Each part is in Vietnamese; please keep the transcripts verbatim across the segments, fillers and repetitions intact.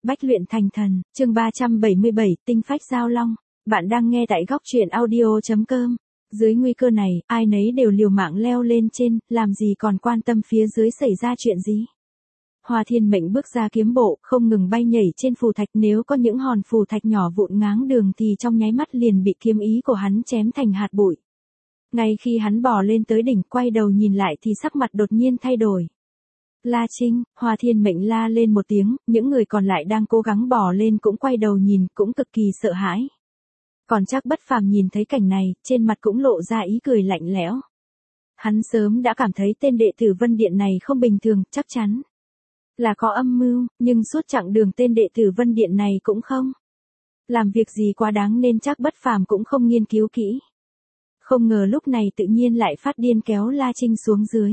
Bách luyện thành thần, chương ba trăm bảy mươi bảy, tinh phách giao long. Bạn đang nghe tại góc truyện audio.com. Dưới nguy cơ này, ai nấy đều liều mạng leo lên trên, làm gì còn quan tâm phía dưới xảy ra chuyện gì. Hoa Thiên Mệnh bước ra kiếm bộ, không ngừng bay nhảy trên phù thạch, nếu có những hòn phù thạch nhỏ vụn ngáng đường thì trong nháy mắt liền bị kiếm ý của hắn chém thành hạt bụi. Ngay khi hắn bò lên tới đỉnh, quay đầu nhìn lại thì sắc mặt đột nhiên thay đổi. La Trinh, Hoa Thiên Mệnh la lên một tiếng, những người còn lại đang cố gắng bò lên cũng quay đầu nhìn, cũng cực kỳ sợ hãi. Còn Trác Bất Phàm nhìn thấy cảnh này, trên mặt cũng lộ ra ý cười lạnh lẽo. Hắn sớm đã cảm thấy tên đệ tử Vân Điện này không bình thường, chắc chắn là có âm mưu, nhưng suốt chặng đường tên đệ tử Vân Điện này cũng không làm việc gì quá đáng nên Trác Bất Phàm cũng không nghiên cứu kỹ. Không ngờ lúc này tự nhiên lại phát điên kéo La Trinh xuống dưới.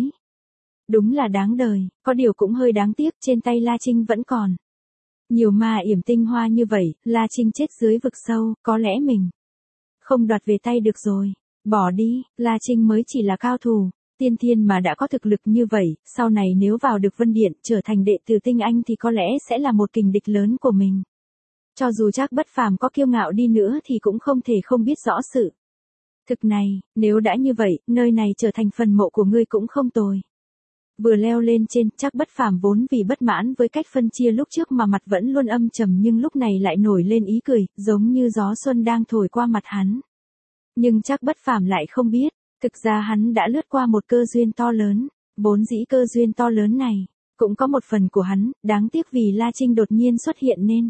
Đúng là đáng đời, có điều cũng hơi đáng tiếc, trên tay La Trinh vẫn còn nhiều ma yểm tinh hoa như vậy, La Trinh chết dưới vực sâu, có lẽ mình không đoạt về tay được rồi. Bỏ đi, La Trinh mới chỉ là cao thủ, tiên thiên mà đã có thực lực như vậy, sau này nếu vào được Vân Điện, trở thành đệ tử tinh anh thì có lẽ sẽ là một kình địch lớn của mình. Cho dù Trác Bất Phàm có kiêu ngạo đi nữa thì cũng không thể không biết rõ sự thực này, nếu đã như vậy, nơi này trở thành phần mộ của ngươi cũng không tồi. Vừa leo lên trên, Trác Bất Phàm vốn vì bất mãn với cách phân chia lúc trước mà mặt vẫn luôn âm trầm, nhưng lúc này lại nổi lên ý cười, giống như gió xuân đang thổi qua mặt hắn. Nhưng Trác Bất Phàm lại không biết, thực ra hắn đã lướt qua một cơ duyên to lớn, vốn dĩ cơ duyên to lớn này cũng có một phần của hắn, đáng tiếc vì La Trinh đột nhiên xuất hiện nên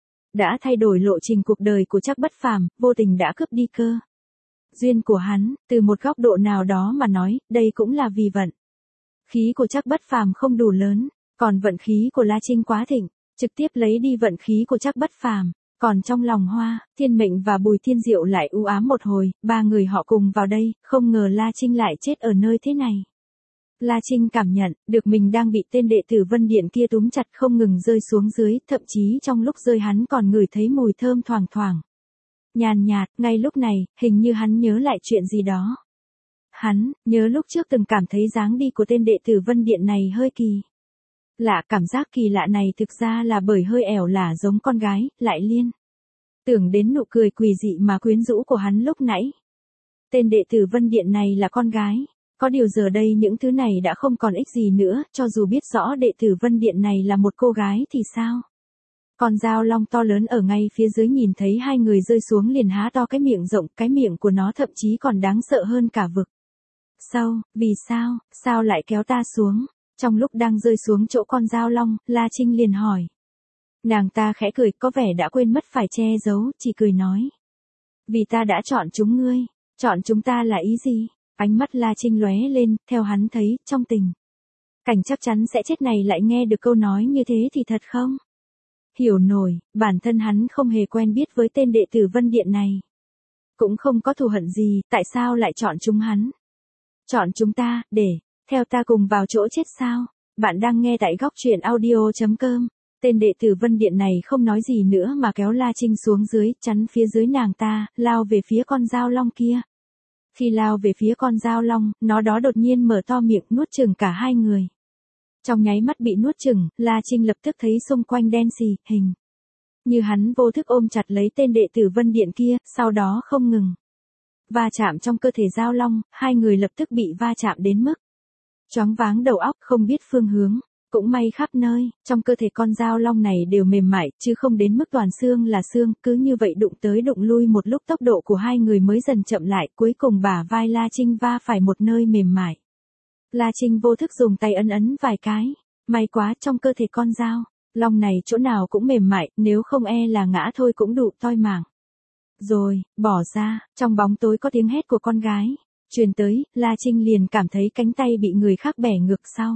đã thay đổi lộ trình cuộc đời của Trác Bất Phàm, vô tình đã cướp đi cơ duyên của hắn. Từ một góc độ nào đó mà nói, đây cũng là vì vận khí của Trác Bất Phàm không đủ lớn, còn vận khí của La Trinh quá thịnh, trực tiếp lấy đi vận khí của Trác Bất Phàm. Còn trong lòng Hoa Thiên Mệnh và Bùi Thiên Diệu lại u ám một hồi, ba người họ cùng vào đây, không ngờ La Trinh lại chết ở nơi thế này. La Trinh cảm nhận được mình đang bị tên đệ tử Vân Điện kia túm chặt không ngừng rơi xuống dưới, thậm chí trong lúc rơi hắn còn ngửi thấy mùi thơm thoảng thoảng nhàn nhạt. Ngay lúc này, hình như hắn nhớ lại chuyện gì đó. Hắn nhớ lúc trước từng cảm thấy dáng đi của tên đệ tử Vân Điện này hơi kỳ lạ, cảm giác kỳ lạ này thực ra là bởi hơi ẻo lả giống con gái, lại liên tưởng đến nụ cười quỷ dị mà quyến rũ của hắn lúc nãy. Tên đệ tử Vân Điện này là con gái, có điều giờ đây những thứ này đã không còn ích gì nữa, cho dù biết rõ đệ tử Vân Điện này là một cô gái thì sao? Con dao long to lớn ở ngay phía dưới nhìn thấy hai người rơi xuống liền há to cái miệng rộng, cái miệng của nó thậm chí còn đáng sợ hơn cả vực sâu. Vì sao, sao lại kéo ta xuống? Trong lúc đang rơi xuống chỗ con dao long, La Trinh liền hỏi. Nàng ta khẽ cười, có vẻ đã quên mất phải che giấu, chỉ cười nói. Vì ta đã chọn chúng ngươi. Chọn chúng ta là ý gì? Ánh mắt La Trinh lóe lên, theo hắn thấy, trong tình cảnh chắc chắn sẽ chết này lại nghe được câu nói như thế thì thật không hiểu nổi. Bản thân hắn không hề quen biết với tên đệ tử Vân Điện này, cũng không có thù hận gì, tại sao lại chọn chúng hắn? Chọn chúng ta, để theo ta cùng vào chỗ chết sao? Bạn đang nghe tại góc truyện audio.com. Tên đệ tử Vân Điện này không nói gì nữa mà kéo La Trinh xuống dưới, chắn phía dưới nàng ta, lao về phía con dao long kia. Khi lao về phía con dao long, nó đó đột nhiên mở to miệng nuốt chửng cả hai người. Trong nháy mắt bị nuốt chửng, La Trinh lập tức thấy xung quanh đen xì, hình như hắn vô thức ôm chặt lấy tên đệ tử Vân Điện kia, sau đó không ngừng va chạm trong cơ thể dao long, hai người lập tức bị va chạm đến mức choáng váng đầu óc, không biết phương hướng. Cũng may khắp nơi, trong cơ thể con dao long này đều mềm mại, chứ không đến mức toàn xương là xương, cứ như vậy đụng tới đụng lui một lúc tốc độ của hai người mới dần chậm lại, cuối cùng bả vai La Trinh va phải một nơi mềm mại. La Trinh vô thức dùng tay ấn ấn vài cái, may quá trong cơ thể con dao long này chỗ nào cũng mềm mại, nếu không e là ngã thôi cũng đủ toi mạng. Rồi, bỏ ra, trong bóng tối có tiếng hét của con gái truyền tới, La Trinh liền cảm thấy cánh tay bị người khác bẻ ngược sau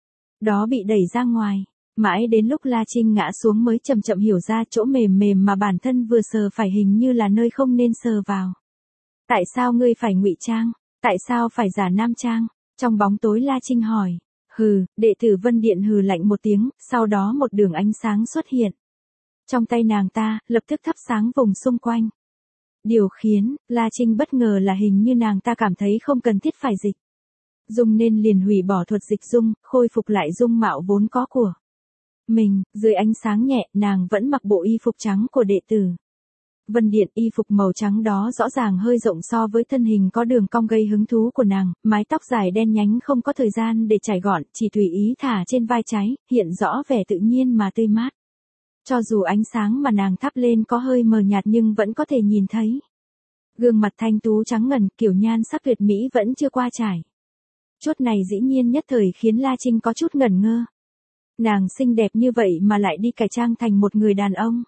đó bị đẩy ra ngoài. Mãi đến lúc La Trinh ngã xuống mới chậm chậm hiểu ra chỗ mềm mềm mà bản thân vừa sờ phải hình như là nơi không nên sờ vào. Tại sao ngươi phải ngụy trang? Tại sao phải giả nam trang? Trong bóng tối La Trinh hỏi. Hừ, đệ tử Vân Điện hừ lạnh một tiếng, sau đó một đường ánh sáng xuất hiện trong tay nàng ta, lập tức thắp sáng vùng xung quanh. Điều khiến La Trinh bất ngờ là hình như nàng ta cảm thấy không cần thiết phải dịch dung nên liền hủy bỏ thuật dịch dung, khôi phục lại dung mạo vốn có của mình, dưới ánh sáng nhẹ, nàng vẫn mặc bộ y phục trắng của đệ tử Vân Điện. Y phục màu trắng đó rõ ràng hơi rộng so với thân hình có đường cong gây hứng thú của nàng, mái tóc dài đen nhánh không có thời gian để chải gọn, chỉ tùy ý thả trên vai trái, hiện rõ vẻ tự nhiên mà tươi mát. Cho dù ánh sáng mà nàng thắp lên có hơi mờ nhạt nhưng vẫn có thể nhìn thấy. Gương mặt thanh tú trắng ngần, kiểu nhan sắc tuyệt mỹ vẫn chưa qua trải. Chút này dĩ nhiên nhất thời khiến La Trinh có chút ngẩn ngơ. Nàng xinh đẹp như vậy mà lại đi cải trang thành một người đàn ông.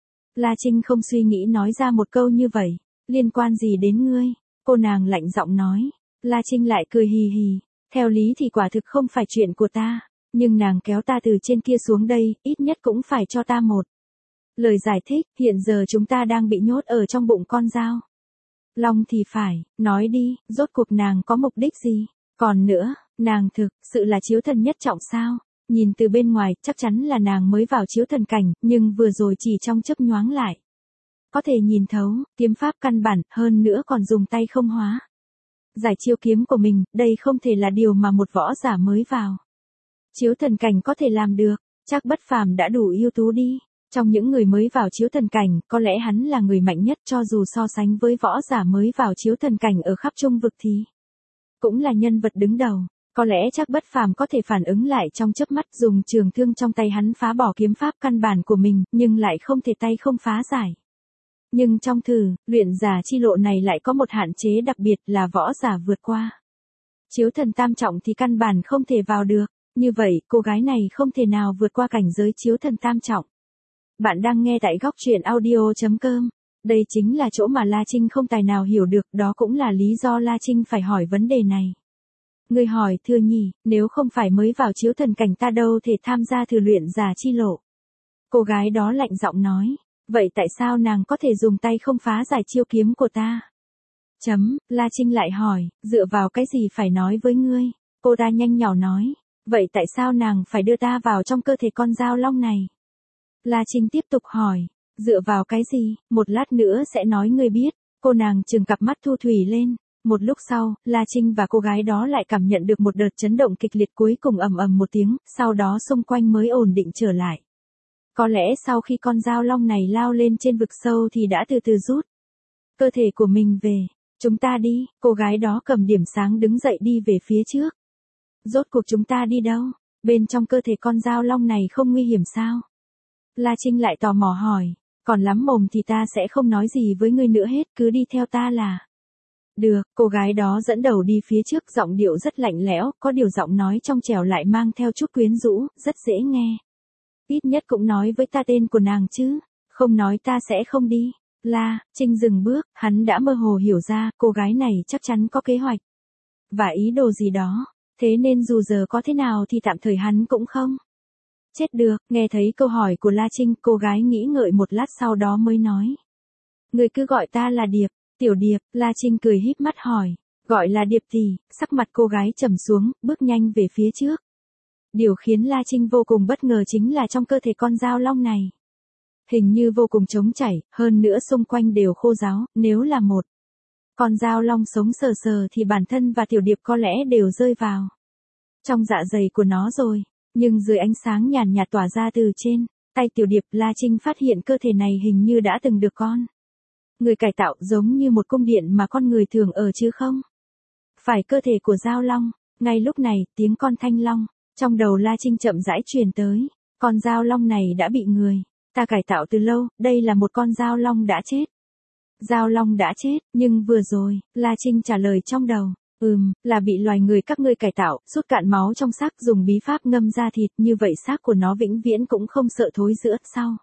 La Trinh không suy nghĩ nói ra một câu như vậy. Liên quan gì đến ngươi? Cô nàng lạnh giọng nói. La Trinh lại cười hì hì. Theo lý thì quả thực không phải chuyện của ta. Nhưng nàng kéo ta từ trên kia xuống đây, ít nhất cũng phải cho ta một lời giải thích. Hiện giờ chúng ta đang bị nhốt ở trong bụng con dao long thì phải, nói đi, rốt cuộc nàng có mục đích gì? Còn nữa, nàng thực sự là chiếu thần nhất trọng sao? Nhìn từ bên ngoài, chắc chắn là nàng mới vào chiếu thần cảnh, nhưng vừa rồi chỉ trong chớp nhoáng lại. Có thể nhìn thấu, kiếm pháp căn bản, hơn nữa còn dùng tay không hóa. Giải chiêu kiếm của mình, đây không thể là điều mà một võ giả mới vào chiếu thần cảnh có thể làm được, chắc Bất Phàm đã đủ ưu tú đi. Trong những người mới vào chiếu thần cảnh, có lẽ hắn là người mạnh nhất cho dù so sánh với võ giả mới vào chiếu thần cảnh ở khắp trung vực thì cũng là nhân vật đứng đầu. Có lẽ chắc Bất Phàm có thể phản ứng lại trong chớp mắt dùng trường thương trong tay hắn phá bỏ kiếm pháp căn bản của mình, nhưng lại không thể tay không phá giải. Nhưng trong thử, luyện giả chi lộ này lại có một hạn chế đặc biệt là võ giả vượt qua chiếu thần tam trọng thì căn bản không thể vào được. Như vậy, cô gái này không thể nào vượt qua cảnh giới chiếu thần tam trọng. Bạn đang nghe tại góc truyện audio chấm com. Đây chính là chỗ mà La Trinh không tài nào hiểu được, đó cũng là lý do La Trinh phải hỏi vấn đề này. Người hỏi, thưa nhỉ, nếu không phải mới vào chiếu thần cảnh ta đâu thể tham gia thử luyện giả chi lộ. Cô gái đó lạnh giọng nói, vậy tại sao nàng có thể dùng tay không phá giải chiêu kiếm của ta? Chấm, La Trinh lại hỏi, dựa vào cái gì phải nói với ngươi? Cô ta nhanh nhỏ nói, vậy tại sao nàng phải đưa ta vào trong cơ thể con dao long này? La Trinh tiếp tục hỏi, dựa vào cái gì, một lát nữa sẽ nói ngươi biết. Cô nàng trừng cặp mắt thu thủy lên. Một lúc sau, La Trinh và cô gái đó lại cảm nhận được một đợt chấn động kịch liệt, cuối cùng ầm ầm một tiếng, sau đó xung quanh mới ổn định trở lại. Có lẽ sau khi con dao long này lao lên trên vực sâu thì đã từ từ rút cơ thể của mình về. Chúng ta đi, cô gái đó cầm điểm sáng đứng dậy đi về phía trước. Rốt cuộc chúng ta đi đâu? Bên trong cơ thể con dao long này không nguy hiểm sao? La Trinh lại tò mò hỏi, còn lắm mồm thì ta sẽ không nói gì với ngươi nữa hết, cứ đi theo ta là được. Cô gái đó dẫn đầu đi phía trước, giọng điệu rất lạnh lẽo, có điều giọng nói trong trẻo lại mang theo chút quyến rũ, rất dễ nghe. Ít nhất cũng nói với ta tên của nàng chứ, không nói ta sẽ không đi. La Trinh dừng bước, hắn đã mơ hồ hiểu ra, cô gái này chắc chắn có kế hoạch và ý đồ gì đó, thế nên dù giờ có thế nào thì tạm thời hắn cũng không chết được. Nghe thấy câu hỏi của La Trinh, cô gái nghĩ ngợi một lát sau đó mới nói, người cứ gọi ta là Điệp. Tiểu Điệp. La Trinh cười híp mắt hỏi, gọi là Điệp thì, sắc mặt cô gái trầm xuống, bước nhanh về phía trước. Điều khiến La Trinh vô cùng bất ngờ chính là trong cơ thể con dao long này hình như vô cùng trống chảy, hơn nữa xung quanh đều khô ráo, nếu là một con dao long sống sờ sờ thì bản thân và Tiểu Điệp có lẽ đều rơi vào trong dạ dày của nó rồi. Nhưng dưới ánh sáng nhàn nhạt tỏa ra từ trên tay Tiểu Điệp, La Trinh phát hiện cơ thể này hình như đã từng được con người cải tạo, giống như một cung điện mà con người thường ở chứ không phải cơ thể của dao long. Ngay lúc này, tiếng con thanh long trong đầu La Trinh chậm rãi truyền tới. Con dao long này đã bị người ta cải tạo từ lâu, đây là một con dao long đã chết. Dao long đã chết, nhưng vừa rồi, La Trinh trả lời trong đầu, ừm, là bị loài người các ngươi cải tạo, rút cạn máu trong xác, dùng bí pháp ngâm ra thịt, như vậy xác của nó vĩnh viễn cũng không sợ thối rữa, sau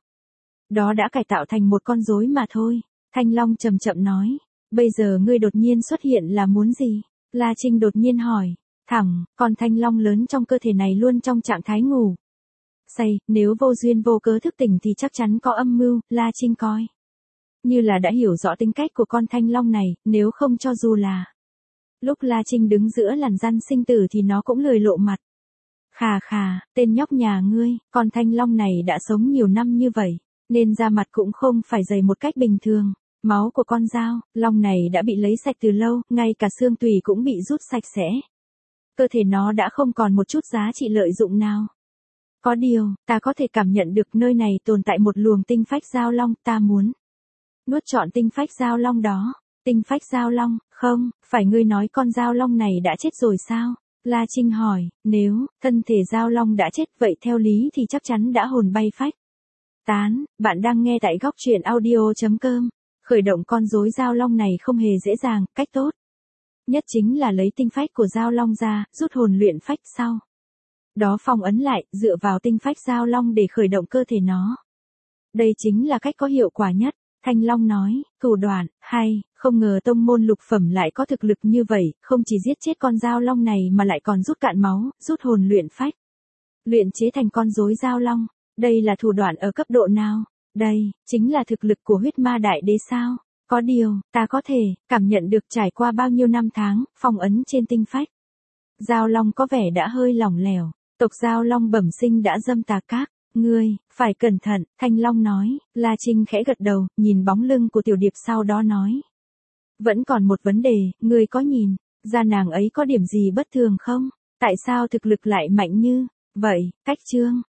đó đã cải tạo thành một con rối mà thôi. Thanh long chậm chậm nói, bây giờ ngươi đột nhiên xuất hiện là muốn gì? La Trinh đột nhiên hỏi, thẳng, con thanh long lớn trong cơ thể này luôn trong trạng thái ngủ say, nếu vô duyên vô cớ thức tỉnh thì chắc chắn có âm mưu. La Trinh coi như là đã hiểu rõ tính cách của con thanh long này, nếu không cho dù là lúc La Trinh đứng giữa làn răn sinh tử thì nó cũng lười lộ mặt. Khà khà, tên nhóc nhà ngươi, con thanh long này đã sống nhiều năm như vậy, nên da mặt cũng không phải dày một cách bình thường. Máu của con dao long này đã bị lấy sạch từ lâu, ngay cả xương tủy cũng bị rút sạch sẽ. Cơ thể nó đã không còn một chút giá trị lợi dụng nào. Có điều, ta có thể cảm nhận được nơi này tồn tại một luồng tinh phách giao long, ta muốn nuốt trọn tinh phách giao long đó. Tinh phách giao long, không, phải ngươi nói con giao long này đã chết rồi sao? La Trinh hỏi, nếu, thân thể giao long đã chết vậy theo lý thì chắc chắn đã hồn bay phách tán. Bạn đang nghe tại góc truyện audio.com. Khởi động con rối giao long này không hề dễ dàng, cách tốt nhất chính là lấy tinh phách của giao long ra, rút hồn luyện phách sau đó phong ấn lại, dựa vào tinh phách giao long để khởi động cơ thể nó. Đây chính là cách có hiệu quả nhất. Thanh Long nói, thủ đoạn, hay, không ngờ tông môn lục phẩm lại có thực lực như vậy, không chỉ giết chết con giao long này mà lại còn rút cạn máu, rút hồn luyện phách. Luyện chế thành con rối giao long, đây là thủ đoạn ở cấp độ nào? Đây, chính là thực lực của huyết ma đại đế sao? Có điều, ta có thể, cảm nhận được trải qua bao nhiêu năm tháng, phong ấn trên tinh phách giao long có vẻ đã hơi lỏng lẻo, tộc giao long bẩm sinh đã dâm tà các. Ngươi, phải cẩn thận, Thanh Long nói. La Trinh khẽ gật đầu, nhìn bóng lưng của Tiểu Điệp sau đó nói. Vẫn còn một vấn đề, ngươi có nhìn ra nàng ấy có điểm gì bất thường không? Tại sao thực lực lại mạnh như vậy? Cách chương